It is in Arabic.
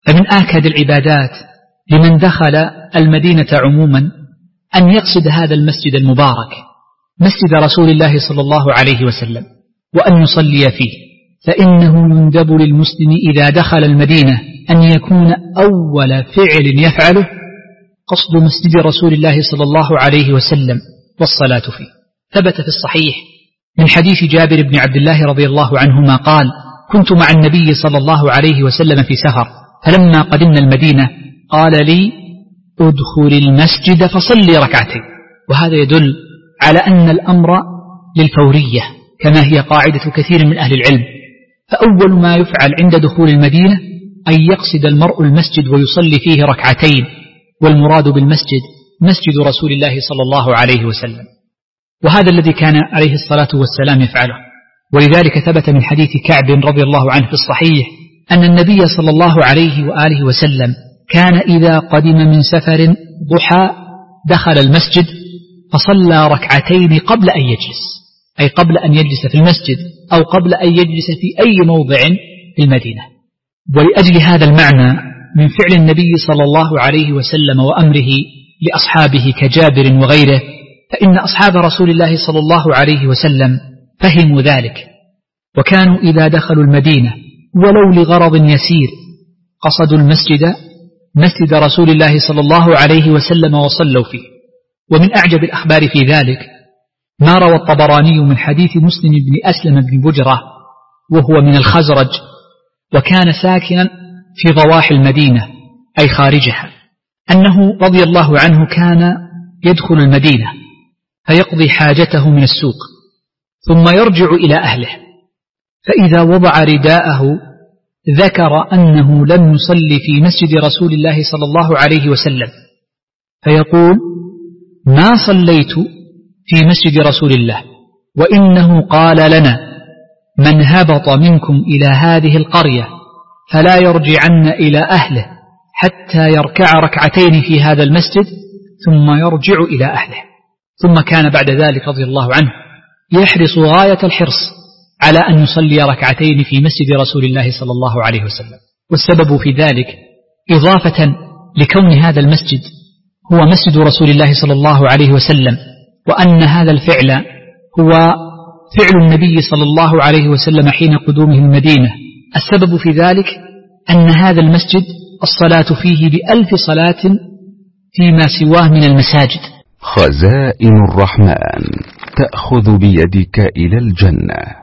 فمن آكد العبادات لمن دخل المدينة عموما أن يقصد هذا المسجد المبارك مسجد رسول الله صلى الله عليه وسلم وأن يصلي فيه، فإنه يندب للمسلم إذا دخل المدينة أن يكون أول فعل يفعله قصد مسجد رسول الله صلى الله عليه وسلم والصلاة فيه. ثبت في الصحيح من حديث جابر بن عبد الله رضي الله عنهما قال: كنت مع النبي صلى الله عليه وسلم في سفر، فلما قدمنا المدينة قال لي: ادخل المسجد فصلي ركعتين. وهذا يدل على أن الأمر للفورية كما هي قاعدة كثير من أهل العلم، فأول ما يفعل عند دخول المدينة أن يقصد المرء المسجد ويصلي فيه ركعتين، والمراد بالمسجد مسجد رسول الله صلى الله عليه وسلم، وهذا الذي كان عليه الصلاة والسلام يفعله. ولذلك ثبت من حديث كعب رضي الله عنه في الصحيح أن النبي صلى الله عليه وآله وسلم كان إذا قدم من سفر ضحى دخل المسجد فصلى ركعتين قبل أن يجلس، أي قبل أن يجلس في المسجد أو قبل أن يجلس في أي موضع في المدينة. ولأجل هذا المعنى من فعل النبي صلى الله عليه وسلم وأمره لأصحابه كجابر وغيره، فإن أصحاب رسول الله صلى الله عليه وسلم فهموا ذلك، وكانوا إذا دخلوا المدينة ولو لغرض يسير قصدوا المسجد مسجد رسول الله صلى الله عليه وسلم وصلوا فيه. ومن أعجب الأخبار في ذلك ما روى الطبراني من حديث مسلم بن أسلم بن بجرة وهو من الخزرج، وكان ساكنا في ضواحي المدينة أي خارجها، أنه رضي الله عنه كان يدخل المدينة فيقضي حاجته من السوق ثم يرجع إلى أهله، فإذا وضع رداءه ذكر أنه لم يصلي في مسجد رسول الله صلى الله عليه وسلم، فيقول: ما صليت في مسجد رسول الله، وإنه قال لنا: من هبط منكم إلى هذه القرية فلا يرجعن إلى أهله حتى يركع ركعتين في هذا المسجد ثم يرجع إلى أهله. ثم كان بعد ذلك رضي الله عنه يحرص غاية الحرص على أن يصلي ركعتين في مسجد رسول الله صلى الله عليه وسلم. والسبب في ذلك إضافة لكون هذا المسجد هو مسجد رسول الله صلى الله عليه وسلم، وأن هذا الفعل هو فعل النبي صلى الله عليه وسلم حين قدومه المدينة. السبب في ذلك أن هذا المسجد الصلاة فيه ب1000 صلاة فيما سواه من المساجد. خزائن الرحمن تأخذ بيدك إلى الجنة.